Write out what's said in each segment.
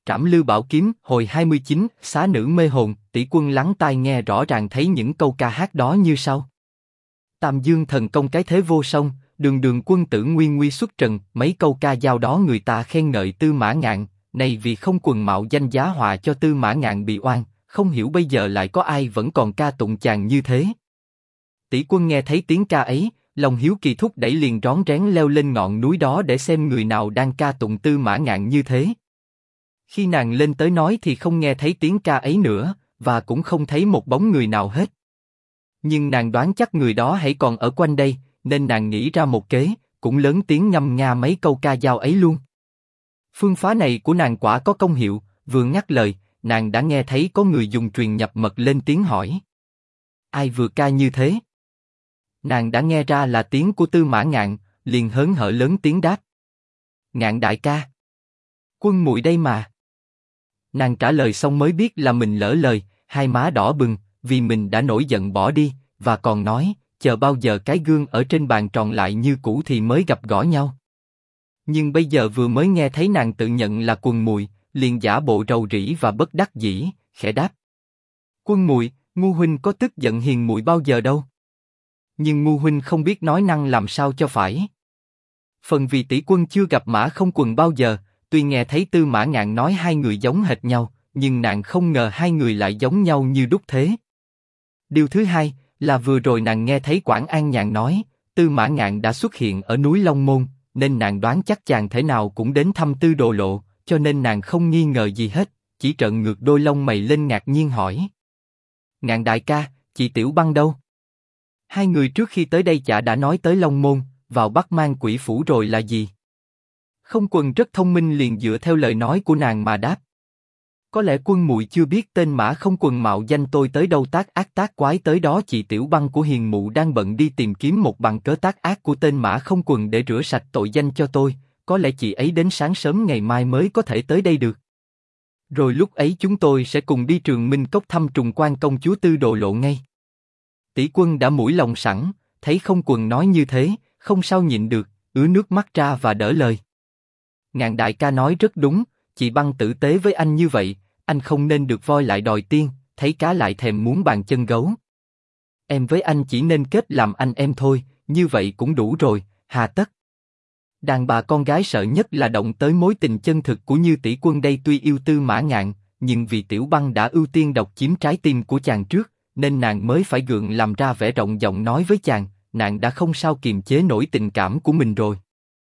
Trảm Lư Bảo Kiếm, hồi 29, Xá Nữ Mê Hồn. Tỷ quân lắng tai nghe rõ ràng thấy những câu ca hát đó như sau: Tam Dương thần công cái thế vô song, đường đường quân tử nguyên nguy xuất trần. Mấy câu ca dao đó người ta khen ngợi Tư Mã Ngạn, này vì không quần mạo danh giá họa cho Tư Mã Ngạn bị oan. Không hiểu bây giờ lại có ai vẫn còn ca tụng chàng như thế. Tỷ quân nghe thấy tiếng ca ấy, lòng hiếu kỳ thúc đẩy liền rón rén leo lên ngọn núi đó để xem người nào đang ca tụng Tư Mã Ngạn như thế. Khi nàng lên tới nói thì không nghe thấy tiếng ca ấy nữa, và cũng không thấy một bóng người nào hết. Nhưng nàng đoán chắc người đó hãy còn ở quanh đây, nên nàng nghĩ ra một kế, cũng lớn tiếng ngâm nga mấy câu ca dao ấy luôn. Phương pháp này của nàng quả có công hiệu, vừa ngắt lời, nàng đã nghe thấy có người dùng truyền nhập mật lên tiếng hỏi: Ai vừa ca như thế? Nàng đã nghe ra là tiếng của Tư Mã Ngạn, liền hớn hở lớn tiếng đáp: Ngạn đại ca, quân muội đây mà. Nàng trả lời xong mới biết là mình lỡ lời, hai má đỏ bừng, vì mình đã nổi giận bỏ đi, và còn nói, chờ bao giờ cái gương ở trên bàn tròn lại như cũ thì mới gặp gỡ nhau. Nhưng bây giờ vừa mới nghe thấy nàng tự nhận là quần muội, liền giả bộ rầu rĩ và bất đắc dĩ, khẽ đáp: Quân muội, ngu huynh có tức giận hiền muội bao giờ đâu. Nhưng ngu huynh không biết nói năng làm sao cho phải. Phần vì tỷ quân chưa gặp Mã Không Quần bao giờ, tuy nghe thấy Tư Mã Ngạn nói hai người giống hệt nhau, nhưng nàng không ngờ hai người lại giống nhau như đúc thế. Điều thứ hai là vừa rồi nàng nghe thấy Quảng An Nhạn nói Tư Mã Ngạn đã xuất hiện ở núi Long Môn, nên nàng đoán chắc chàng thể nào cũng đến thăm Tư Đồ Lộ, cho nên nàng không nghi ngờ gì hết, chỉ trợn ngược đôi lông mày lên ngạc nhiên hỏi: Ngạn đại ca, chị Tiểu Băng đâu? Hai người trước khi tới đây chả đã nói tới Long Môn, vào Bắc Mang Quỷ Phủ rồi là gì? Không Quần rất thông minh liền dựa theo lời nói của nàng mà đáp: Có lẽ quân muội chưa biết tên Mã Không Quần mạo danh tôi tới đâu tác ác tác quái tới đó. Chị Tiểu Băng của hiền mụ đang bận đi tìm kiếm một bằng cớ tác ác của tên Mã Không Quần để rửa sạch tội danh cho tôi. Có lẽ chị ấy đến sáng sớm ngày mai mới có thể tới đây được. Rồi lúc ấy chúng tôi sẽ cùng đi Trường Minh Cốc thăm Trùng Quan công chúa Tư Đồ Lộ ngay. Tỷ quân đã mũi lòng sẵn, thấy Không Quần nói như thế, không sao nhịn được, ứa nước mắt ra và đỡ lời: Ngạn đại ca nói rất đúng, chị Băng tử tế với anh như vậy, anh không nên được voi lại đòi tiên, thấy cá lại thèm muốn bàn chân gấu. Em với anh chỉ nên kết làm anh em thôi, như vậy cũng đủ rồi, hà tất. Đàn bà con gái sợ nhất là động tới mối tình chân thực của Như tỷ quân đây. Tuy yêu Tư Mã Ngạn, nhưng vì Tiểu Băng đã ưu tiên độc chiếm trái tim của chàng trước, nên nàng mới phải gượng làm ra vẻ rộng giọng nói với chàng. Nàng đã không sao kiềm chế nổi tình cảm của mình rồi.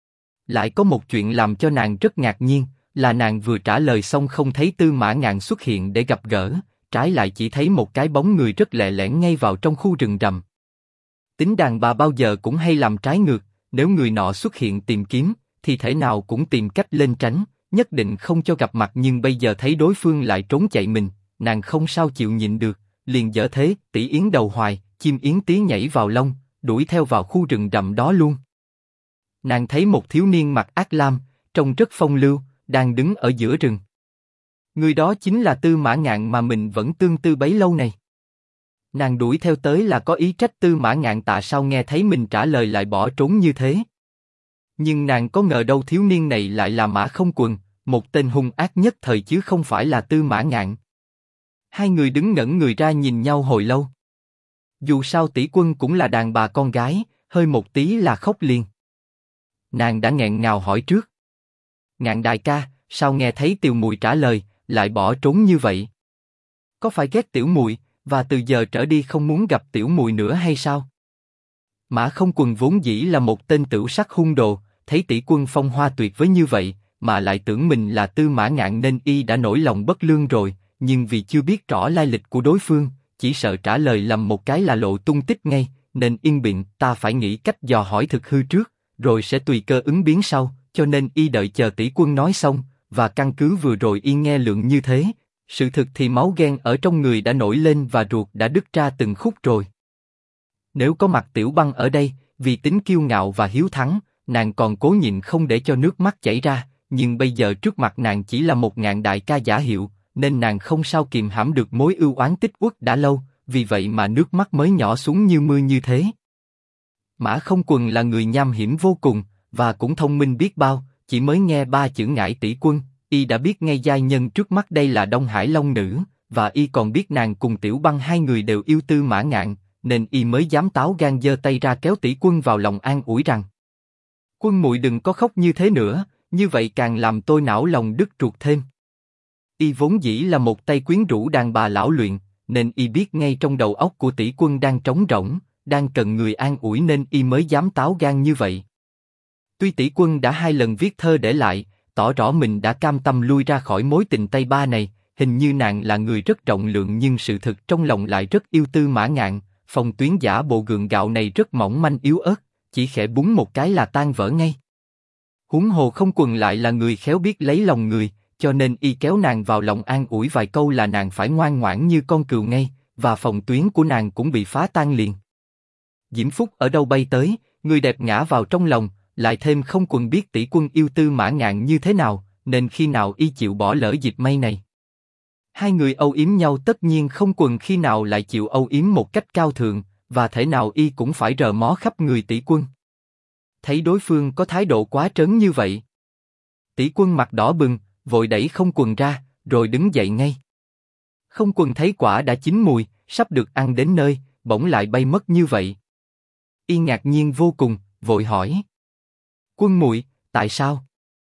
Lại có một chuyện làm cho nàng rất ngạc nhiên, là nàng vừa trả lời xong không thấy Tư Mã Ngạn xuất hiện để gặp gỡ, trái lại chỉ thấy một cái bóng người rất lẹ lẽn ngay vào trong khu rừng rậm. Tính đàn bà bao giờ cũng hay làm trái ngược, nếu người nọ xuất hiện tìm kiếm, thì thể nào cũng tìm cách lên tránh, nhất định không cho gặp mặt. Nhưng bây giờ thấy đối phương lại trốn chạy mình, nàng không sao chịu nhịn được, liền dở thế tỷ yến đầu hoài, chim yến tí nhảy vào lông, đuổi theo vào khu rừng rậm đó luôn. Nàng thấy một thiếu niên mặc ác lam, trông rất phong lưu, đang đứng ở giữa rừng. Người đó chính là Tư Mã Ngạn mà mình vẫn tương tư bấy lâu này. Nàng đuổi theo tới là có ý trách Tư Mã Ngạn tại sao nghe thấy mình trả lời lại bỏ trốn như thế. Nhưng nàng có ngờ đâu thiếu niên này lại là Mã Không Quần, một tên hung ác nhất thời chứ không phải là Tư Mã Ngạn. Hai người đứng ngẩn người ra nhìn nhau hồi lâu. Dù sao tỷ quân cũng là đàn bà con gái, hơi một tí là khóc liền. Nàng đã nghẹn ngào hỏi trước: Ngạn đại ca, sao nghe thấy Tiều muội trả lời, lại bỏ trốn như vậy? Có phải ghét tiểu muội, và từ giờ trở đi không muốn gặp tiểu muội nữa hay sao? Mã Không Quần vốn dĩ là một tên tửu sắc hung đồ, thấy tỷ quân phong hoa tuyệt với như vậy, mà lại tưởng mình là Tư Mã Ngạn nên y đã nổi lòng bất lương rồi, nhưng vì chưa biết rõ lai lịch của đối phương, chỉ sợ trả lời lầm một cái là lộ tung tích ngay, nên yên biện ta phải nghĩ cách dò hỏi thực hư trước, rồi sẽ tùy cơ ứng biến sau, cho nên y đợi chờ tỷ quân nói xong, và căn cứ vừa rồi y nghe lượng như thế, sự thực thì máu ghen ở trong người đã nổi lên và ruột đã đứt ra từng khúc rồi. Nếu có mặt Tiểu Băng ở đây, vì tính kiêu ngạo và hiếu thắng, nàng còn cố nhịn không để cho nước mắt chảy ra, nhưng bây giờ trước mặt nàng chỉ là một Ngạn đại ca giả hiệu, nên nàng không sao kìm hãm được mối ưu oán tích uất đã lâu, vì vậy mà nước mắt mới nhỏ xuống như mưa như thế. Mã Không Quần là người nham hiểm vô cùng, và cũng thông minh biết bao, chỉ mới nghe ba chữ Ngải tỷ quân, y đã biết ngay giai nhân trước mắt đây là Đông Hải Long Nữ, và y còn biết nàng cùng Tiểu Băng hai người đều yêu Tư Mã Ngạn, nên y mới dám táo gan giơ tay ra kéo tỷ quân vào lòng an ủi rằng: Quân muội đừng có khóc như thế nữa, như vậy càng làm tôi não lòng đứt ruột thêm. Y vốn dĩ là một tay quyến rũ đàn bà lão luyện, nên y biết ngay trong đầu óc của tỷ quân đang trống rỗng, đang cần người an ủi nên y mới dám táo gan như vậy. Tuy tỷ quân đã 2 lần viết thơ để lại, tỏ rõ mình đã cam tâm lui ra khỏi mối tình Tây Ba này, hình như nàng là người rất rộng lượng nhưng sự thực trong lòng lại rất yêu Tư Mã Ngạn, phong tuyến giả bộ gượng gạo này rất mỏng manh yếu ớt, chỉ khẽ búng một cái là tan vỡ ngay. Huống hồ Không Quần lại là người khéo biết lấy lòng người, cho nên y kéo nàng vào lòng an ủi vài câu là nàng phải ngoan ngoãn như con cừu ngay, và phòng tuyến của nàng cũng bị phá tan liền. Diễm Phúc ở đâu bay tới, người đẹp ngã vào trong lòng, lại thêm Không Quần biết tỷ quân yêu Tư Mã Ngạn như thế nào, nên khi nào y chịu bỏ lỡ dịp may này. Hai người âu yếm nhau tất nhiên Không Quần khi nào lại chịu âu yếm một cách cao thượng, và thể nào y cũng phải rờ mó khắp người tỷ quân. Thấy đối phương có thái độ quá trớn như vậy, tỷ quân mặt đỏ bừng, vội đẩy Không Quần ra, rồi đứng dậy ngay. Không Quần thấy quả đã chín mùi, sắp được ăn đến nơi, bỗng lại bay mất như vậy. Y ngạc nhiên vô cùng, vội hỏi: Quân muội, tại sao?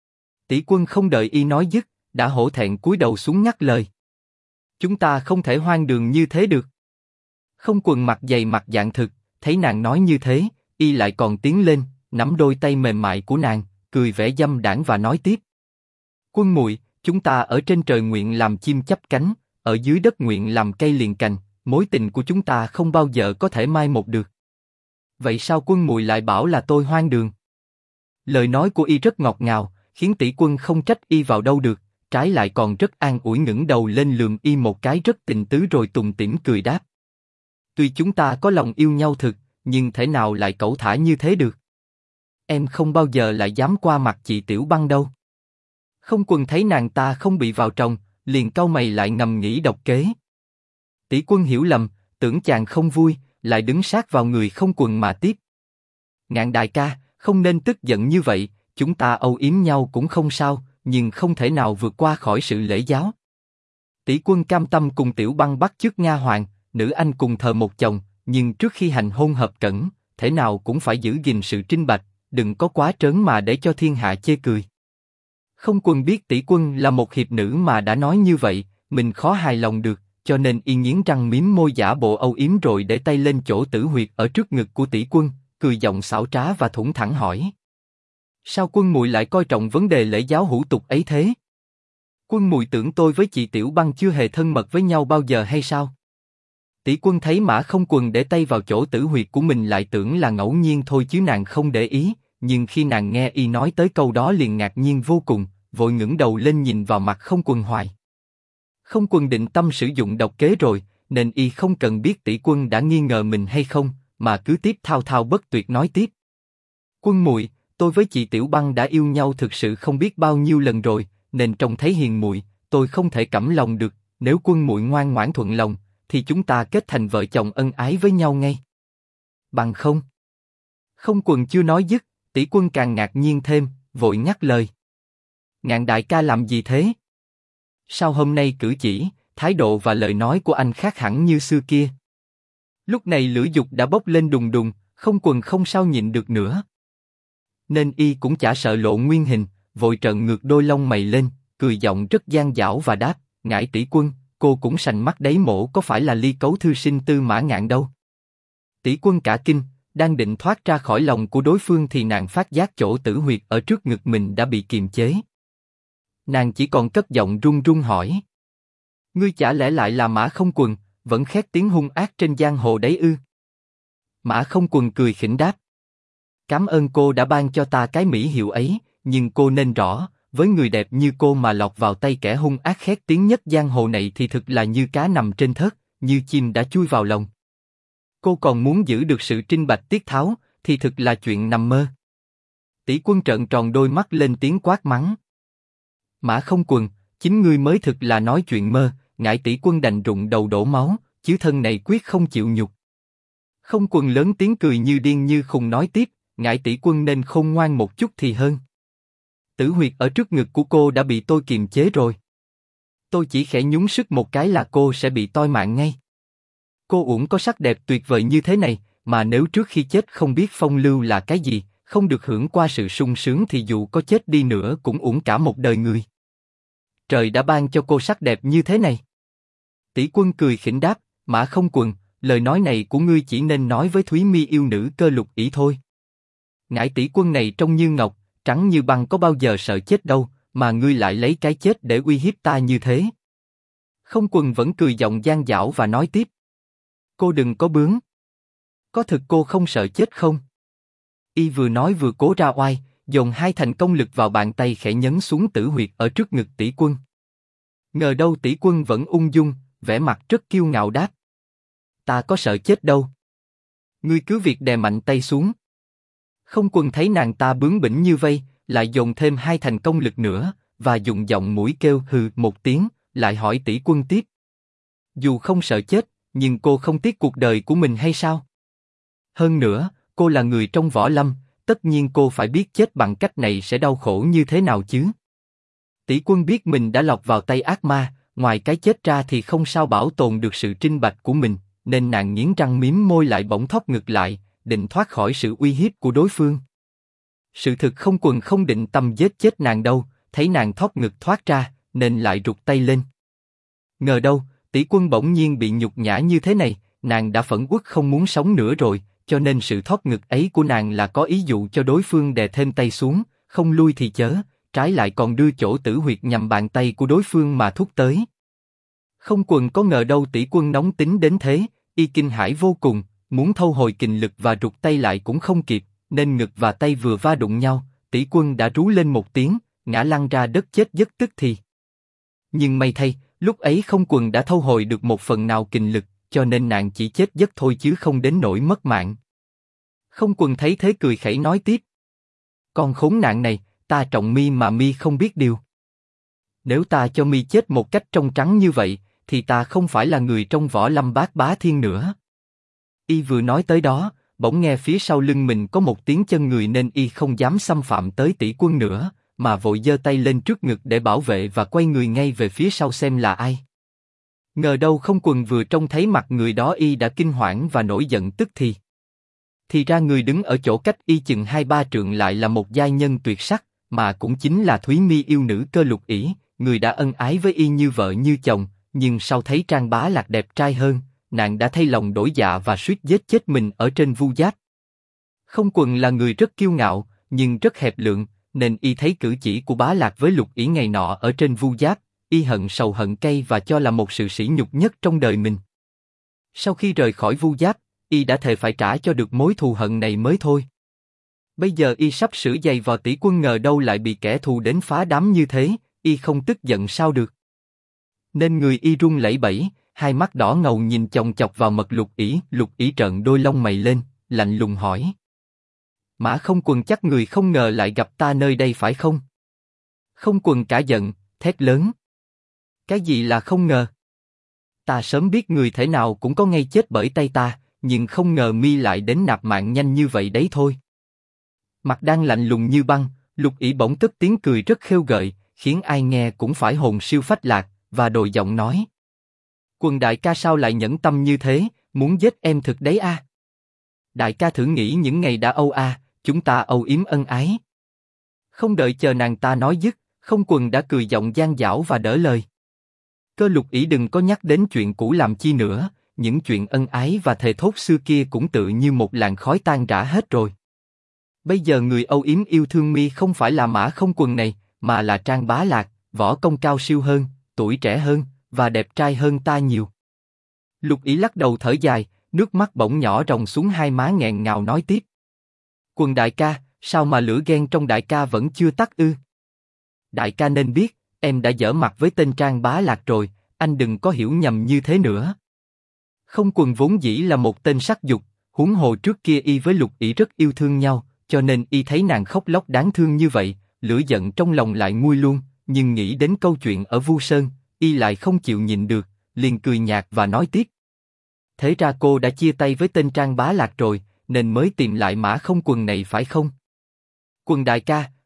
Tỷ quân không đợi y nói dứt, đã hổ thẹn cúi đầu xuống ngắt lời: Chúng ta không thể hoang đường như thế được. Không Quần mặt dày mặt dạn thực, thấy nàng nói như thế, y lại còn tiến lên, nắm đôi tay mềm mại của nàng, cười vẻ dâm đãng và nói tiếp: Quân muội, chúng ta ở trên trời nguyện làm chim chắp cánh, ở dưới đất nguyện làm cây liền cành, mối tình của chúng ta không bao giờ có thể mai một được. Vậy sao quân muội lại bảo là tôi hoang đường? Lời nói của y rất ngọt ngào, khiến tỷ quân không trách y vào đâu được, trái lại còn rất an ủi, ngẩng đầu lên lườm y một cái rất tình tứ rồi tủm tỉm cười đáp: Tuy chúng ta có lòng yêu nhau thực, nhưng thể nào lại cẩu thả như thế được? Em không bao giờ lại dám qua mặt chị Tiểu Băng đâu. Không Quần thấy nàng ta không bị vào trong, liền cau mày lại ngầm nghĩ độc kế. Tỷ quân hiểu lầm, tưởng chàng không vui, lại đứng sát vào người Không Quần mà tiếp: Ngạn đại ca, không nên tức giận như vậy, chúng ta âu yếm nhau cũng không sao, nhưng không thể nào vượt qua khỏi sự lễ giáo. Tỷ quân cam tâm cùng Tiểu Băng bắt chước Nga Hoàng, nữ anh cùng thờ một chồng, nhưng trước khi hành hôn hợp cẩn, thể nào cũng phải giữ gìn sự trinh bạch, đừng có quá trớn mà để cho thiên hạ chê cười. Không Quần biết tỷ quân là một hiệp nữ mà đã nói như vậy, mình khó hài lòng được, cho nên y nghiến răng mím môi giả bộ âu yếm rồi để tay lên chỗ tử huyệt ở trước ngực của tỷ quân, cười giọng xảo trá và thủng thẳng hỏi: Sao quân muội lại coi trọng vấn đề lễ giáo hủ tục ấy thế? Quân muội tưởng tôi với chị Tiểu Băng chưa hề thân mật với nhau bao giờ hay sao? Tỷ quân thấy Mã Không Quần để tay vào chỗ tử huyệt của mình lại tưởng là ngẫu nhiên thôi chứ nàng không để ý, nhưng khi nàng nghe y nói tới câu đó liền ngạc nhiên vô cùng, vội ngẩng đầu lên nhìn vào mặt Không Quần hoài. Không Quần định tâm sử dụng độc kế rồi, nên y không cần biết tỷ quân đã nghi ngờ mình hay không, mà cứ tiếp thao thao bất tuyệt nói tiếp: Quân muội, tôi với chị Tiểu Băng đã yêu nhau thực sự không biết bao nhiêu lần rồi, nên trông thấy hiền muội, tôi không thể cẫm lòng được. Nếu quân muội ngoan ngoãn thuận lòng, thì chúng ta kết thành vợ chồng ân ái với nhau ngay. Bằng không? Không Quần chưa nói dứt, tỷ quân càng ngạc nhiên thêm, vội ngắt lời: Ngạn đại ca làm gì thế? Sao hôm nay cử chỉ, thái độ và lời nói của anh khác hẳn như xưa kia? Lúc này lửa dục đã bốc lên đùng đùng, Không Quần không sao nhịn được nữa, nên y cũng chả sợ lộ nguyên hình, vội trợn ngược đôi lông mày lên, cười giọng rất gian dảo và đáp: Ngải tỷ quân, cô cũng sành mắt đấy, mổ có phải là ly cấu thư sinh Tư Mã Ngạn đâu? Tỷ quân cả kinh, đang định thoát ra khỏi lòng của đối phương thì nàng phát giác chỗ tử huyệt ở trước ngực mình đã bị kiềm chế. Nàng chỉ còn cất giọng run run hỏi: Ngươi chả lẽ lại là Mã Không Quần, vẫn khét tiếng hung ác trên giang hồ đấy ư? Mã Không Quần cười khỉnh đáp: Cảm ơn cô đã ban cho ta cái mỹ hiệu ấy, nhưng cô nên rõ, với người đẹp như cô mà lọt vào tay kẻ hung ác khét tiếng nhất giang hồ này thì thực là như cá nằm trên thớt, như chim đã chui vào lồng. Cô còn muốn giữ được sự trinh bạch tiết tháo, thì thực là chuyện nằm mơ. Tỷ quân trợn tròn đôi mắt lên tiếng quát mắng: Mã Không Quần, chính ngươi mới thực là nói chuyện mơ. Ngải tỷ quân đành rụng đầu đổ máu, chứ thân này quyết không chịu nhục. Không Quần lớn tiếng cười như điên như khùng nói tiếp: Ngải tỷ quân nên khôn ngoan một chút thì hơn. Tử huyệt ở trước ngực của cô đã bị tôi kiềm chế rồi. Tôi chỉ khẽ nhúng sức một cái là cô sẽ bị toi mạng ngay. Cô uổng có sắc đẹp tuyệt vời như thế này, mà nếu trước khi chết không biết phong lưu là cái gì, không được hưởng qua sự sung sướng thì dù có chết đi nữa cũng uổng cả một đời người. Trời đã ban cho cô sắc đẹp như thế này. Tỷ Quân cười khỉnh đáp, Mã Không Quần, lời nói này của ngươi chỉ nên nói với Thúy Mi yêu nữ Cơ Lục Ỷ thôi. Ngải Tỷ Quân này trông như ngọc, trắng như băng, có bao giờ sợ chết đâu, mà ngươi lại lấy cái chết để uy hiếp ta như thế. Không Quần vẫn cười giọng gian dảo và nói tiếp. Cô đừng có bướng. Có thực cô không sợ chết không? Y vừa nói vừa cố ra oai, dồn hai thành công lực vào bàn tay khẽ nhấn xuống tử huyệt ở trước ngực Tỷ Quân. Ngờ đâu Tỷ Quân vẫn ung dung, vẻ mặt rất kiêu ngạo đáp. Ta có sợ chết đâu. Ngươi cứ việc đè mạnh tay xuống. Không Quần thấy nàng ta bướng bỉnh như vây, lại dồn thêm hai thành công lực nữa, và dùng giọng mũi kêu hừ một tiếng, lại hỏi Tỷ Quân tiếp. Dù không sợ chết, nhưng cô không tiếc cuộc đời của mình hay sao? Hơn nữa, cô là người trong võ lâm, tất nhiên cô phải biết chết bằng cách này sẽ đau khổ như thế nào chứ. Tỷ Quân biết mình đã lọt vào tay ác ma, ngoài cái chết ra thì không sao bảo tồn được sự trinh bạch của mình, nên nàng nghiến răng mím môi lại bỗng thóp ngực lại, định thoát khỏi sự uy hiếp của đối phương. Sự thực Không Quần không định tâm giết chết nàng đâu, thấy nàng thóp ngực thoát ra, nên lại rụt tay lên. Ngờ đâu, Tỷ Quân bỗng nhiên bị nhục nhã như thế này, nàng đã phẫn uất không muốn sống nữa rồi, cho nên sự thóp ngực ấy của nàng là có ý dụ cho đối phương đè thêm tay xuống, không lui thì chớ, trái lại còn đưa chỗ tử huyệt nhằm bàn tay của đối phương mà thúc tới. Không Quần có ngờ đâu Tỷ Quân nóng tính đến thế, y kinh hãi vô cùng, muốn thâu hồi kình lực và rụt tay lại cũng không kịp, nên ngực và tay vừa va đụng nhau, Tỷ Quân đã rú lên một tiếng, ngã lăn ra đất chết giấc tức thì. Nhưng may thay, lúc ấy Không Quần đã thâu hồi được một phần nào kình lực, cho nên nàng chỉ chết giấc thôi chứ không đến nỗi mất mạng. Không Quần thấy thế cười khẩy nói tiếp. Con khốn nạn này, ta trọng mi mà mi không biết điều. Nếu ta cho mi chết một cách trong trắng như vậy, thì ta không phải là người trong võ lâm Bát Bá Thiên nữa. Y vừa nói tới đó, bỗng nghe phía sau lưng mình có một tiếng chân người nên y không dám xâm phạm tới Tỷ Quân nữa, mà vội giơ tay lên trước ngực để bảo vệ và quay người ngay về phía sau xem là ai. Ngờ đâu Không Quần vừa trông thấy mặt người đó y đã kinh hoảng và nổi giận tức thì. Thì ra người đứng ở chỗ cách y chừng 2-3 trượng lại là một giai nhân tuyệt sắc, mà cũng chính là Thúy Mi yêu nữ Cơ Lục Ỷ, người đã ân ái với y như vợ như chồng, nhưng sau thấy Trang Bá Lạc đẹp trai hơn, nàng đã thay lòng đổi dạ và suýt giết chết mình ở trên Vu Giáp. Không Quần là người rất kiêu ngạo, nhưng rất hẹp lượng, nên y thấy cử chỉ của Bá Lạc với Lục Ỷ ngày nọ ở trên Vu Giáp, y hận sầu hận cay và cho là một sự sỉ nhục nhất trong đời mình. Sau khi rời khỏi Vu Giáp, y đã thề phải trả cho được mối thù hận này mới thôi. Bây giờ y sắp sửa giày vò Tỷ Quân, ngờ đâu lại bị kẻ thù đến phá đám như thế, y không tức giận sao được. Nên người y run lẩy bẩy, hai mắt đỏ ngầu nhìn chòng chọc vào mật Lục Ỷ trợn đôi lông mày lên, lạnh lùng hỏi. Mã Không Quần, chắc người không ngờ lại gặp ta nơi đây phải không? Không Quần cả giận, thét lớn. Cái gì là không ngờ? Ta sớm biết người thể nào cũng có ngay chết bởi tay ta, nhưng không ngờ mi lại đến nạp mạng nhanh như vậy đấy thôi. Mặt đang lạnh lùng như băng, Lục Ỷ bỗng cất tiếng cười rất khêu gợi, khiến ai nghe cũng phải hồn siêu phách lạc, và đổi giọng nói. Quần đại ca sao lại nhẫn tâm như thế, muốn giết em thực đấy a? Đại ca thử nghĩ những ngày đã âu a, chúng ta âu yếm ân ái. Không đợi chờ nàng ta nói dứt, Không Quần đã cười giọng gian dảo và đỡ lời. Cơ Lục Ỷ đừng có nhắc đến chuyện cũ làm chi nữa, những chuyện ân ái và thề thốt xưa kia cũng tự như một làn khói tan rã hết rồi. Bây giờ người âu yếm yêu thương mi không phải là Mã Không Quần này, mà là Trang Bá Lạc, võ công cao siêu hơn, tuổi trẻ hơn, và đẹp trai hơn ta nhiều. Lục Ỷ lắc đầu thở dài, nước mắt bỗng nhỏ ròng xuống hai má nghẹn ngào nói tiếp. Quần đại ca, sao mà lửa ghen trong đại ca vẫn chưa tắt ư? Đại ca nên biết, em đã giở mặt với tên Trang Bá Lạc rồi, anh đừng có hiểu nhầm như thế nữa. Không Quần vốn dĩ là một tên sắc dục, huống hồ trước kia y với Lục Ỷ rất yêu thương nhau, cho nên y thấy nàng khóc lóc đáng thương như vậy, lửa giận trong lòng lại nguôi luôn, nhưng nghĩ đến câu chuyện ở Vu Sơn, y lại không chịu nhịn được, liền cười nhạt và nói tiếp. Thế ra cô đã chia tay với tên Trang Bá Lạc rồi, nên mới tìm lại Mã Không Quần này phải không? Quần đại ca,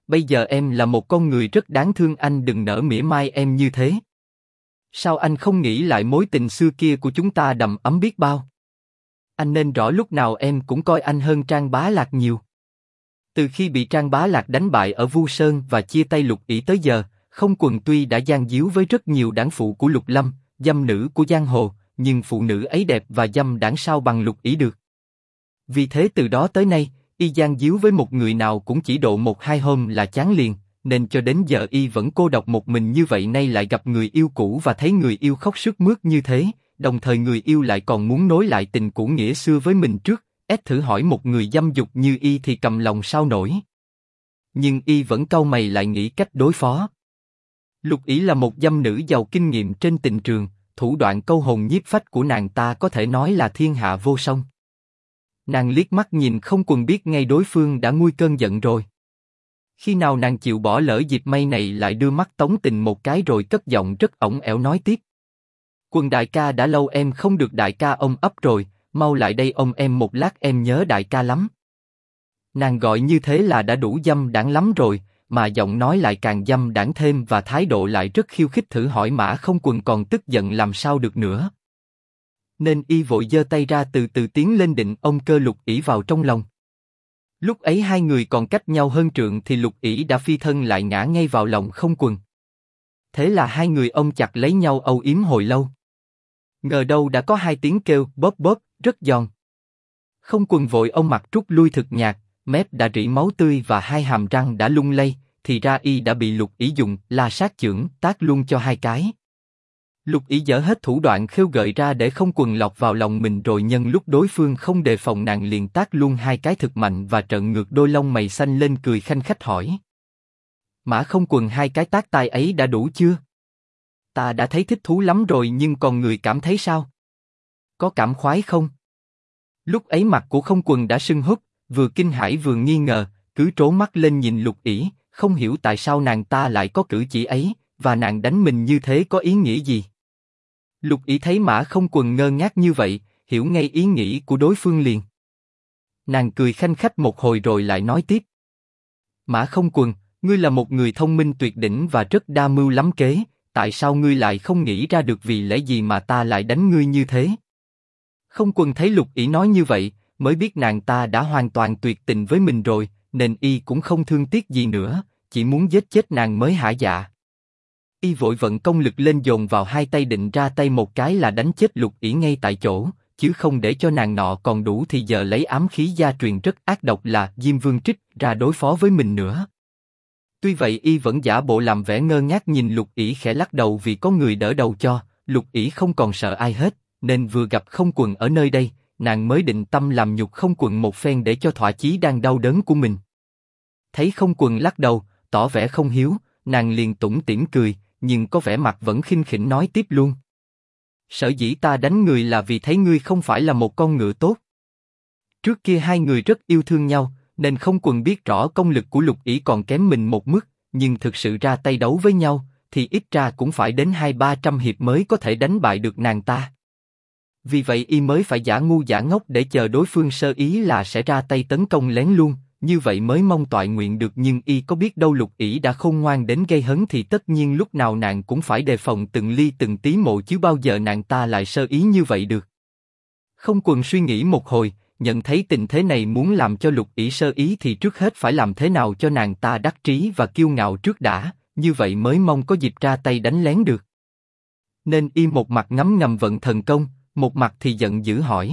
bây giờ em là một con người rất đáng thương, anh đừng nỡ mỉa mai em như thế. Sao anh không nghĩ lại mối tình xưa kia của chúng ta đầm ấm biết bao? Anh nên rõ lúc nào em cũng coi anh hơn Trang Bá Lạc nhiều. Từ khi bị Trang Bá Lạc đánh bại ở Vu Sơn và chia tay Lục Ỷ tới giờ, Không Quần tuy đã gian díu với rất nhiều đảng phụ của Lục Lâm, dâm nữ của giang hồ, nhưng phụ nữ ấy đẹp và dâm đảng sao bằng Lục Ỷ được. Vì thế từ đó tới nay, y gian díu với một người nào cũng chỉ độ 1-2 hôm là chán liền, nên cho đến giờ y vẫn cô độc một mình như vậy. Nay lại gặp người yêu cũ và thấy người yêu khóc sướt mướt như thế, đồng thời người yêu lại còn muốn nối lại tình cũ nghĩa xưa với mình trước, thử hỏi một người dâm dục như y thì cầm lòng sao nổi. Nhưng y vẫn cau mày lại nghĩ cách đối phó. Lục Ỷ là một dâm nữ giàu kinh nghiệm trên tình trường, thủ đoạn câu hồn nhiếp phách của nàng ta có thể nói là thiên hạ vô song. Nàng liếc mắt nhìn Không Quần biết ngay đối phương đã nguôi cơn giận rồi. Khi nào nàng chịu bỏ lỡ dịp may này, lại đưa mắt tống tình một cái rồi cất giọng rất ổng ẻo nói tiếp. Quần đại ca, đã lâu em không được đại ca ôm ấp rồi, mau lại đây ôm em một lát, em nhớ đại ca lắm. Nàng gọi như thế là đã đủ dâm đảng lắm rồi, mà giọng nói lại càng dâm đảng thêm và thái độ lại rất khiêu khích. Thử hỏi Mã Không Quần còn tức giận làm sao được nữa. Nên y vội giơ tay ra từ từ tiến lên định ôm cơ Lục Ỷ vào trong lòng. Lúc ấy hai người còn cách nhau hơn trượng thì Lục Ỷ đã phi thân lại ngã ngay vào lòng Không Quần. Thế là hai người ôm chặt lấy nhau âu yếm hồi lâu. Ngờ đâu đã có hai tiếng kêu bóp bóp, rất giòn. Không Quần vội ôm mặt rút lui thực nhạt, mép đã rỉ máu tươi và hai hàm răng đã lung lay, thì ra y đã bị Lục Ỷ dùng la sát chưởng tát luôn cho hai cái. Lục Ỷ dở hết thủ đoạn khêu gợi ra để Không Quần lọt vào lòng mình, rồi nhân lúc đối phương không đề phòng nàng liền tát luôn hai cái thực mạnh và trợn ngược đôi lông mày xanh lên, cười khanh khách hỏi. Mã Không Quần, hai cái tát tai ấy đã đủ chưa? Ta đã thấy thích thú lắm rồi, nhưng còn người cảm thấy sao? Có cảm khoái không? Lúc ấy mặt của Không Quần đã sưng húp, vừa kinh hãi vừa nghi ngờ, cứ trố mắt lên nhìn Lục Ỷ, không hiểu tại sao nàng ta lại có cử chỉ ấy, và nàng đánh mình như thế có ý nghĩa gì. Lục Ỷ thấy Mã Không Quần ngơ ngác như vậy, hiểu ngay ý nghĩ của đối phương liền. Nàng cười khanh khách một hồi rồi lại nói tiếp. Mã Không Quần, ngươi là một người thông minh tuyệt đỉnh và rất đa mưu lắm kế, tại sao ngươi lại không nghĩ ra được vì lẽ gì mà ta lại đánh ngươi như thế? Không Quần thấy Lục Ỷ nói như vậy, mới biết nàng ta đã hoàn toàn tuyệt tình với mình rồi, nên y cũng không thương tiếc gì nữa, chỉ muốn giết chết nàng mới hả dạ. Y vội vận công lực lên dồn vào hai tay, định ra tay một cái là đánh chết Lục Ỷ ngay tại chỗ, chứ không để cho nàng nọ còn đủ thì giờ lấy ám khí gia truyền rất ác độc là Diêm Vương Trích ra đối phó với mình nữa. Tuy vậy y vẫn giả bộ làm vẻ ngơ ngác nhìn Lục Ỷ, khẽ lắc đầu vì có người đỡ đầu cho. Lục Ỷ không còn sợ ai hết, nên vừa gặp Không Quần ở nơi đây, nàng mới định tâm làm nhục Không Quần một phen để cho thỏa chí đang đau đớn của mình. Thấy Không Quần lắc đầu, tỏ vẻ không hiếu, nàng liền tủm tỉm cười, nhưng có vẻ mặt vẫn khinh khỉnh nói tiếp luôn. Sở dĩ ta đánh người là vì thấy ngươi không phải là một con ngựa tốt. Trước kia hai người rất yêu thương nhau, nên Không Quần biết rõ công lực của Lục Ỷ còn kém mình một mức, nhưng thực sự ra tay đấu với nhau, thì ít ra cũng phải đến 200-300 hiệp mới có thể đánh bại được nàng ta. Vì vậy y mới phải giả ngu giả ngốc để chờ đối phương sơ ý là sẽ ra tay tấn công lén luôn, như vậy mới mong toại nguyện được. Nhưng y có biết đâu Lục Ỷ đã khôn ngoan đến gây hấn thì tất nhiên lúc nào nàng cũng phải đề phòng từng ly từng tí một, chứ bao giờ nàng ta lại sơ ý như vậy được. Không Quần suy nghĩ một hồi, nhận thấy tình thế này muốn làm cho Lục Ỷ sơ ý thì trước hết phải làm thế nào cho nàng ta đắc trí và kiêu ngạo trước đã, như vậy mới mong có dịp ra tay đánh lén được. Nên y một mặt ngấm ngầm vận thần công, một mặt thì giận dữ hỏi.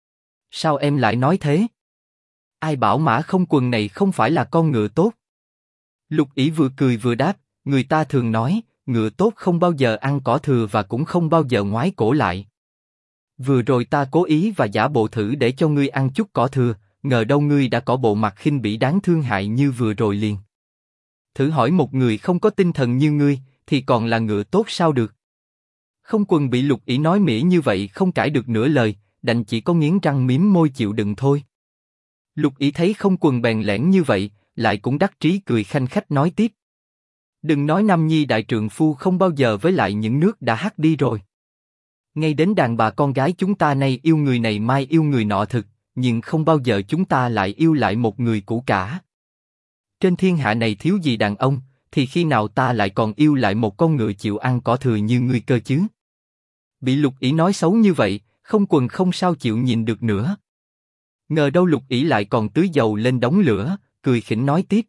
Sao em lại nói thế? Ai bảo Mã Không Quần này không phải là con ngựa tốt? Lục Ỷ vừa cười vừa đáp, người ta thường nói, ngựa tốt không bao giờ ăn cỏ thừa và cũng không bao giờ ngoái cổ lại. Vừa rồi ta cố ý và giả bộ thử để cho ngươi ăn chút cỏ thừa, ngờ đâu ngươi đã có bộ mặt khinh bỉ đáng thương hại như vừa rồi liền. Thử hỏi một người không có tinh thần như ngươi, thì còn là ngựa tốt sao được? Không Quần bị Lục Ỷ nói mỉa như vậy không cãi được nửa lời, đành chỉ có nghiến răng mím môi chịu đựng thôi. Lục Ỷ thấy Không Quần bèn lẽn như vậy, lại cũng đắc trí cười khanh khách nói tiếp. Đừng nói nam nhi đại trượng phu không bao giờ với lại những nước đã hắt đi rồi. Ngay đến đàn bà con gái chúng ta nay yêu người này mai yêu người nọ thực, nhưng không bao giờ chúng ta lại yêu lại một người cũ cả. Trên thiên hạ này thiếu gì đàn ông, thì khi nào ta lại còn yêu lại một con ngựa chịu ăn cỏ thừa như ngươi cơ chứ? Bị Lục Ỷ nói xấu như vậy, Không Quần không sao chịu nhìn được nữa. Ngờ đâu Lục Ỷ lại còn tưới dầu lên đống lửa, cười khỉnh nói tiếp.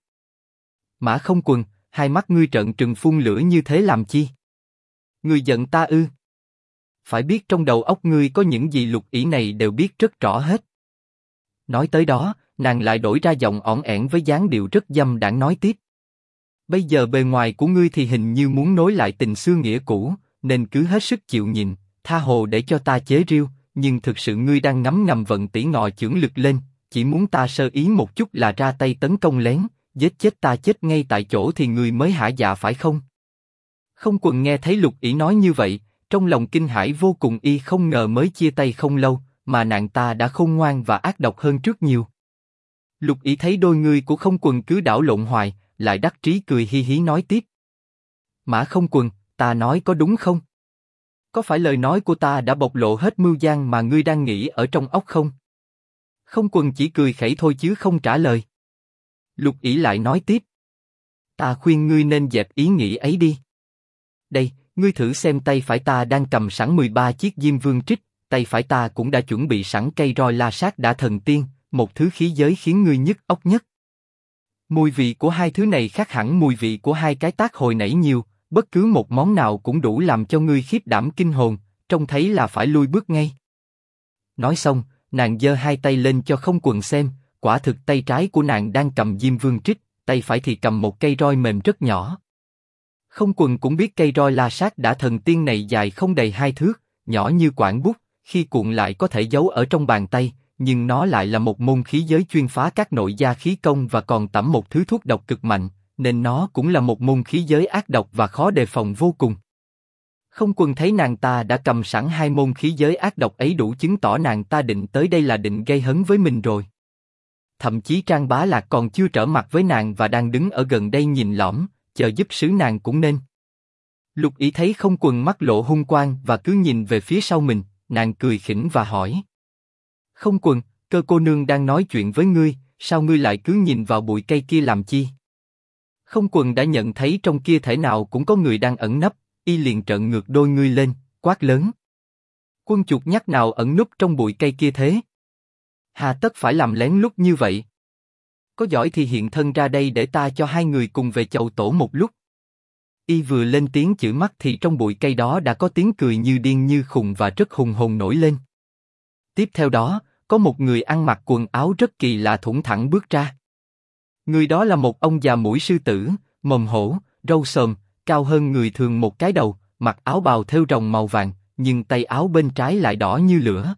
Mã Không Quần, hai mắt ngươi trợn trừng phun lửa như thế làm chi? Ngươi giận ta ư? Phải biết trong đầu óc ngươi có những gì Lục Ỷ này đều biết rất rõ hết. Nói tới đó, nàng lại đổi ra giọng ỏn ẻn với dáng điệu rất dâm đãng nói tiếp. Bây giờ bề ngoài của ngươi thì hình như muốn nối lại tình xưa nghĩa cũ, nên cứ hết sức chịu nhịn, tha hồ để cho ta chế riêu, nhưng thực sự ngươi đang ngấm ngầm vận tỉ ngọ chưởng lực lên, chỉ muốn ta sơ ý một chút là ra tay tấn công lén, giết chết ta chết ngay tại chỗ thì ngươi mới hả dạ phải không? Không Quần nghe thấy Lục Ỷ nói như vậy, trong lòng kinh hãi vô cùng, y không ngờ mới chia tay không lâu, mà nàng ta đã khôn ngoan và ác độc hơn trước nhiều. Lục Ỷ thấy đôi ngươi của Không Quần cứ đảo lộn hoài, lại đắc trí cười hi hí nói tiếp. Mã Không Quần, ta nói có đúng không? Có phải lời nói của ta đã bộc lộ hết mưu gian mà ngươi đang nghĩ ở trong óc không? Không Quần chỉ cười khẩy thôi chứ không trả lời. Lục Ỷ lại nói tiếp. Ta khuyên ngươi nên dẹp ý nghĩ ấy đi. Đây, ngươi thử xem tay phải ta đang cầm sẵn 13 chiếc Diêm Vương Trích, tay phải ta cũng đã chuẩn bị sẵn cây roi La Sát đã thần tiên, một thứ khí giới khiến ngươi nhức óc nhất. Mùi vị của hai thứ này khác hẳn mùi vị của hai cái tác hồi nãy nhiều, bất cứ một món nào cũng đủ làm cho ngươi khiếp đảm kinh hồn, trông thấy là phải lui bước ngay. Nói xong, nàng giơ hai tay lên cho Không Quần xem, quả thực tay trái của nàng đang cầm Diêm Vương Trích, tay phải thì cầm một cây roi mềm rất nhỏ. Không Quần cũng biết cây roi La Sát đã thần tiên này dài không đầy 2 thước, nhỏ như quảng bút, khi cuộn lại có thể giấu ở trong bàn tay, nhưng nó lại là một môn khí giới chuyên phá các nội gia khí công và còn tẩm một thứ thuốc độc cực mạnh, nên nó cũng là một môn khí giới ác độc và khó đề phòng vô cùng. Không Quần thấy nàng ta đã cầm sẵn hai môn khí giới ác độc ấy đủ chứng tỏ nàng ta định tới đây là định gây hấn với mình rồi. Thậm chí Trang Bá Lạc còn chưa trở mặt với nàng và đang đứng ở gần đây nhìn lõm, chờ giúp sứ nàng cũng nên. Lục Ỷ thấy Không Quần mắt lộ hung quang và cứ nhìn về phía sau mình, nàng cười khỉnh và hỏi. Không Quần, Cơ cô nương đang nói chuyện với ngươi, sao ngươi lại cứ nhìn vào bụi cây kia làm chi? Không Quần đã nhận thấy trong kia thể nào cũng có người đang ẩn nấp, y liền trợn ngược đôi ngươi lên, quát lớn. Quân chuột nhắt nào ẩn núp trong bụi cây kia thế? Hà tất phải làm lén lút như vậy? Có giỏi thì hiện thân ra đây để ta cho hai người cùng về chầu tổ một lúc. Y vừa lên tiếng chửi mắt thì trong bụi cây đó đã có tiếng cười như điên như khùng và rất hùng hồn nổi lên. Tiếp theo đó, có một người ăn mặc quần áo rất kỳ lạ thủng thẳng bước ra. Người đó là một ông già mũi sư tử, mồm hổ, râu xồm, cao hơn người thường một cái đầu, mặc áo bào thêu rồng màu vàng, nhưng tay áo bên trái lại đỏ như lửa.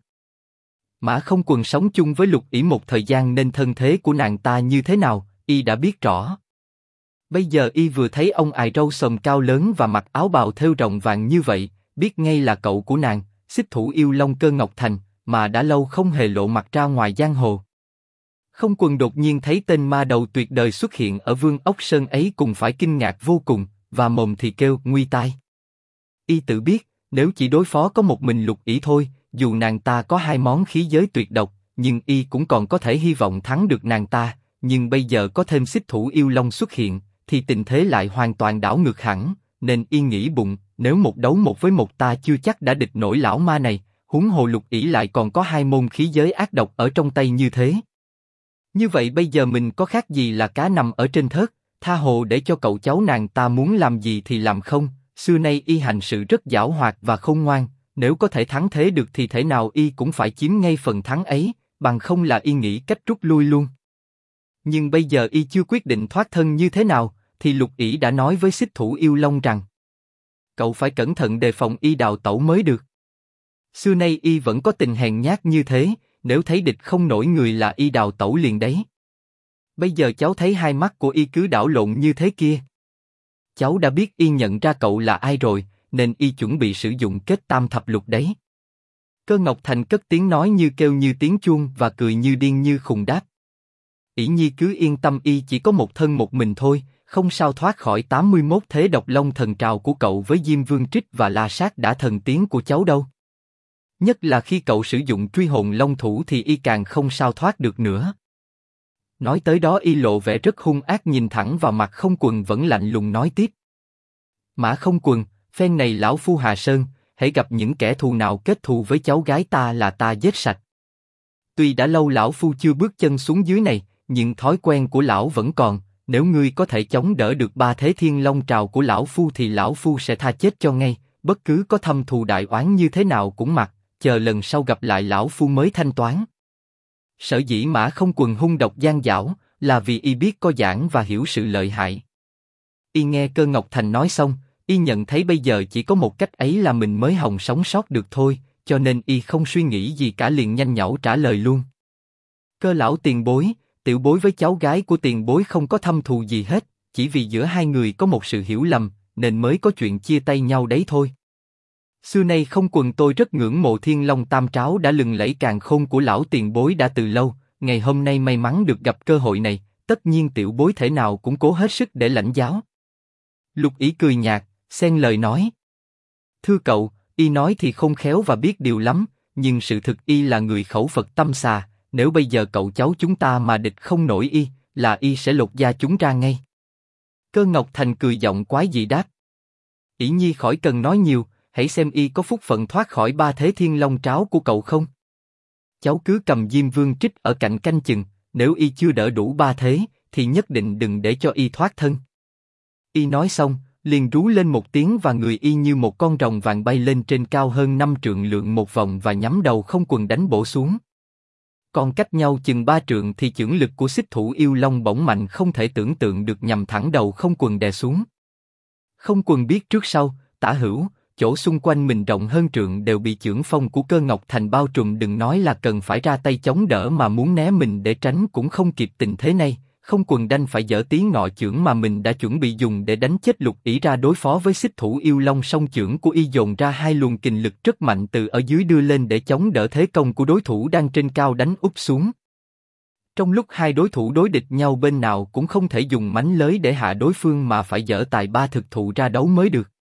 Mã Không Quần sống chung với Lục Ỷ một thời gian nên thân thế của nàng ta như thế nào, y đã biết rõ. Bây giờ y vừa thấy ông ài râu xồm cao lớn và mặc áo bào thêu rồng vàng như vậy, biết ngay là cậu của nàng, xích thủ yêu Long Cơ Ngọc Thành, mà đã lâu không hề lộ mặt ra ngoài giang hồ. Không Quần đột nhiên thấy tên ma đầu tuyệt đời xuất hiện ở Vương Ốc Sơn ấy cùng phải kinh ngạc vô cùng, và mồm thì kêu nguy tai. Y tự biết, nếu chỉ đối phó có một mình Lục Ỷ thôi, dù nàng ta có hai món khí giới tuyệt độc, nhưng y cũng còn có thể hy vọng thắng được nàng ta, nhưng bây giờ có thêm xích thủ yêu long xuất hiện, thì tình thế lại hoàn toàn đảo ngược hẳn, nên y nghĩ bụng, nếu một đấu một với một ta chưa chắc đã địch nổi lão ma này, huống hồ Lục Ỷ lại còn có hai môn khí giới ác độc ở trong tay như thế. Như vậy bây giờ mình có khác gì là cá nằm ở trên thớt, tha hồ để cho cậu cháu nàng ta muốn làm gì thì làm không, xưa nay y hành sự rất giảo hoạt và khôn ngoan, nếu có thể thắng thế được thì thể nào y cũng phải chiếm ngay phần thắng ấy, bằng không là y nghĩ cách rút lui luôn. Nhưng bây giờ y chưa quyết định thoát thân như thế nào, thì Lục Ỷ đã nói với xích thủ yêu long rằng cậu phải cẩn thận đề phòng y đào tẩu mới được. Xưa nay y vẫn có tình hèn nhát như thế, nếu thấy địch không nổi người là y đào tẩu liền đấy. Bây giờ cháu thấy hai mắt của y cứ đảo lộn như thế kia. Cháu đã biết y nhận ra cậu là ai rồi, nên y chuẩn bị sử dụng kết tam thập lục đấy. Cơ Ngọc Thành cất tiếng nói như kêu như tiếng chuông và cười như điên như khùng đáp. Ỷ Nhi cứ yên tâm, y chỉ có một thân một mình thôi, không sao thoát khỏi 81 thế độc long thần trào của cậu với Diêm Vương Trích và La Sát đã thần tiến của cháu đâu. Nhất là khi cậu sử dụng truy hồn long thủ thì y càng không sao thoát được nữa. Nói tới đó y lộ vẻ rất hung ác nhìn thẳng vào mặt Không Quần vẫn lạnh lùng nói tiếp. Mã Không Quần, phen này lão phu Hà Sơn, hễ gặp những kẻ thù nào kết thù với cháu gái ta là ta giết sạch. Tuy đã lâu lão phu chưa bước chân xuống dưới này, nhưng thói quen của lão vẫn còn. Nếu ngươi có thể chống đỡ được ba thế thiên long trào của lão phu thì lão phu sẽ tha chết cho ngay. Bất cứ có thâm thù đại oán như thế nào cũng mặc, chờ lần sau gặp lại lão phu mới thanh toán. Sở dĩ Mã Không Quần hung độc gian dảo, là vì y biết có giảng và hiểu sự lợi hại. Y nghe Cơ Ngọc Thành nói xong, y nhận thấy bây giờ chỉ có một cách ấy là mình mới hòng sống sót được thôi, cho nên y không suy nghĩ gì cả liền nhanh nhảu trả lời luôn. Cơ lão tiền bối, tiểu bối với cháu gái của tiền bối không có thâm thù gì hết, chỉ vì giữa hai người có một sự hiểu lầm, nên mới có chuyện chia tay nhau đấy thôi. Xưa nay Không Quần tôi rất ngưỡng mộ Thiên Long Tam Tráo đã lừng lẫy càn khôn của lão tiền bối đã từ lâu, ngày hôm nay may mắn được gặp cơ hội này, tất nhiên tiểu bối thể nào cũng cố hết sức để lãnh giáo. Lục Ý cười nhạt, xen lời nói. Thưa cậu, y nói thì khôn khéo và biết điều lắm, nhưng sự thực y là người khẩu Phật tâm xà, nếu bây giờ cậu cháu chúng ta mà địch không nổi y, là y sẽ lột da chúng ra ngay. Cơ Ngọc Thành cười giọng quái dị đáp. Ỷ Nhi khỏi cần nói nhiều, hãy xem y có phúc phận thoát khỏi ba thế thiên long tráo của cậu không. Cháu cứ cầm Diêm Vương Trích ở cạnh canh chừng, nếu y chưa đỡ đủ ba thế, thì nhất định đừng để cho y thoát thân. Y nói xong, liền rú lên một tiếng và người y như một con rồng vàng bay lên trên cao hơn 5 trượng lượn một vòng và nhắm đầu Không Quần đánh bổ xuống. Còn cách nhau chừng 3 trượng thì chưởng lực của xích thủ yêu long bỗng mạnh không thể tưởng tượng được nhằm thẳng đầu Không Quần đè xuống. Không Quần biết trước sau, tả hữu, chỗ xung quanh mình rộng hơn trượng đều bị chưởng phong của Cơ Ngọc Thành bao trùm, đừng nói là cần phải ra tay chống đỡ mà muốn né mình để tránh cũng không kịp. Tình thế này, Không Quần đành phải dở tí ngọ chưởng mà mình đã chuẩn bị dùng để đánh chết Lục Ỷ ra đối phó với xích thủ yêu long, song chưởng của y dồn ra hai luồng kình lực rất mạnh từ ở dưới đưa lên để chống đỡ thế công của đối thủ đang trên cao đánh úp xuống. Trong lúc hai đối thủ đối địch nhau, bên nào cũng không thể dùng mánh lới để hạ đối phương mà phải dở tài ba thực thụ ra đấu mới được.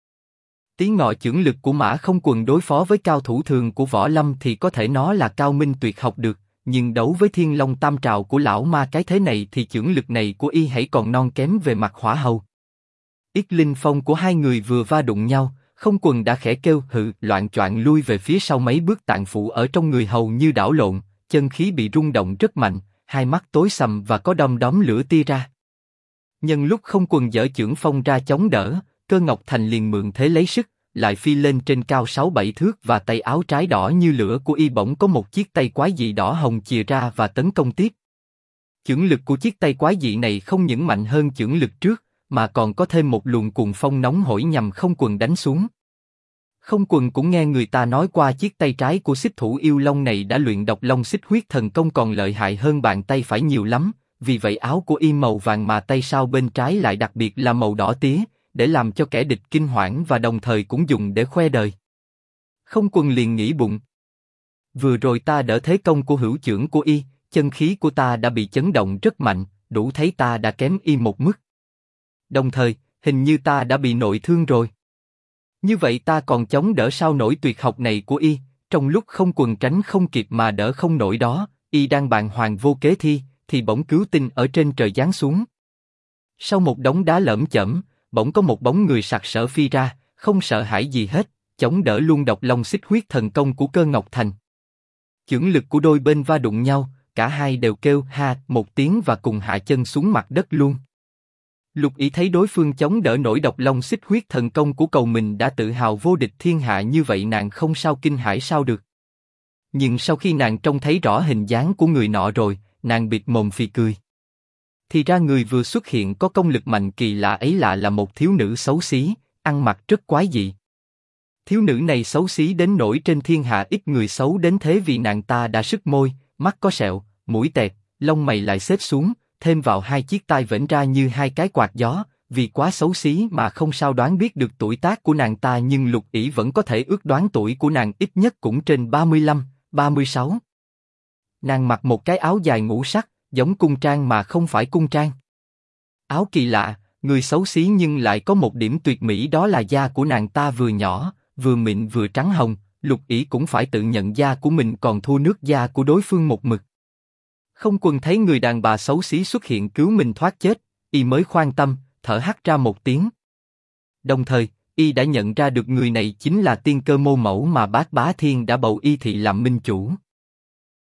Tí ngọ chưởng lực của Mã Không Quần đối phó với cao thủ thường của võ lâm thì có thể nó là cao minh tuyệt học được, nhưng đấu với Thiên Long Tam Trào của lão ma cái thế này thì chưởng lực này của y hãy còn non kém về mặt hỏa hầu. Yết linh phong của hai người vừa va đụng nhau, Không Quần đã khẽ kêu hự, loạng choạng lui về phía sau mấy bước, tạng phủ ở trong người hầu như đảo lộn, chân khí bị rung động rất mạnh, hai mắt tối sầm và có đom đóm lửa tia ra. Nhân lúc Không Quần dở chưởng phong ra chống đỡ, Cơ Ngọc Thành liền mượn thế lấy sức, lại phi lên trên cao 6-7 thước và tay áo trái đỏ như lửa của y bỗng có một chiếc tay quái dị đỏ hồng chìa ra và tấn công tiếp. Chưởng lực của chiếc tay quái dị này không những mạnh hơn chưởng lực trước, mà còn có thêm một luồng cuồng phong nóng hổi nhằm Không Quần đánh xuống. Không Quần cũng nghe người ta nói qua chiếc tay trái của xích thủ yêu long này đã luyện độc long xích huyết thần công còn lợi hại hơn bàn tay phải nhiều lắm, vì vậy áo của y màu vàng mà tay sau bên trái lại đặc biệt là màu đỏ tía, để làm cho kẻ địch kinh hoảng và đồng thời cũng dùng để khoe đời. Không Quần liền nghĩ bụng. Vừa rồi ta đỡ thế công của hữu chưởng của y, chân khí của ta đã bị chấn động rất mạnh, đủ thấy ta đã kém y một mức. Đồng thời, hình như ta đã bị nội thương rồi. Như vậy ta còn chống đỡ sao nổi tuyệt học này của y? Trong lúc Không Quần tránh không kịp mà đỡ không nổi đó, y đang bàng hoàng vô kế thi, thì bỗng cứu tinh ở trên trời giáng xuống. Sau một đống đá lởm chởm, bỗng có một bóng người sặc sỡ phi ra, không sợ hãi gì hết, chống đỡ luôn độc long xích huyết thần công của Cơ Ngọc Thành. Chưởng lực của đôi bên va đụng nhau, cả hai đều kêu ha một tiếng và cùng hạ chân xuống mặt đất luôn. Lục Ỷ thấy đối phương chống đỡ nổi độc long xích huyết thần công của cậu mình đã tự hào vô địch thiên hạ như vậy, nàng không sao kinh hãi sao được. Nhưng sau khi nàng trông thấy rõ hình dáng của người nọ rồi, nàng bịt mồm phì cười. Thì ra người vừa xuất hiện có công lực mạnh kỳ lạ ấy là một thiếu nữ xấu xí, ăn mặc rất quái dị. Thiếu nữ này xấu xí đến nỗi trên thiên hạ ít người xấu đến thế, vì nàng ta đã sứt môi, mắt có sẹo, mũi tẹt, lông mày lại xếp xuống, thêm vào hai chiếc tai vểnh ra như hai cái quạt gió. Vì quá xấu xí mà không sao đoán biết được tuổi tác của nàng ta, nhưng Lục Ỷ vẫn có thể ước đoán tuổi của nàng ít nhất cũng trên 35, 36. Nàng mặc một cái áo dài ngũ sắc, giống cung trang mà không phải cung trang. Áo kỳ lạ, người xấu xí nhưng lại có một điểm tuyệt mỹ, đó là da của nàng ta vừa nhỏ, vừa mịn vừa trắng hồng. Lục Ỷ cũng phải tự nhận da của mình còn thua nước da của đối phương một mực. Không Quân thấy người đàn bà xấu xí xuất hiện cứu mình thoát chết, y mới khoan tâm, thở hắt ra một tiếng. Đồng thời, y đã nhận ra được người này chính là Tiên Cơ Mô Mẫu mà Bác Bá Thiên đã bầu y thị làm minh chủ.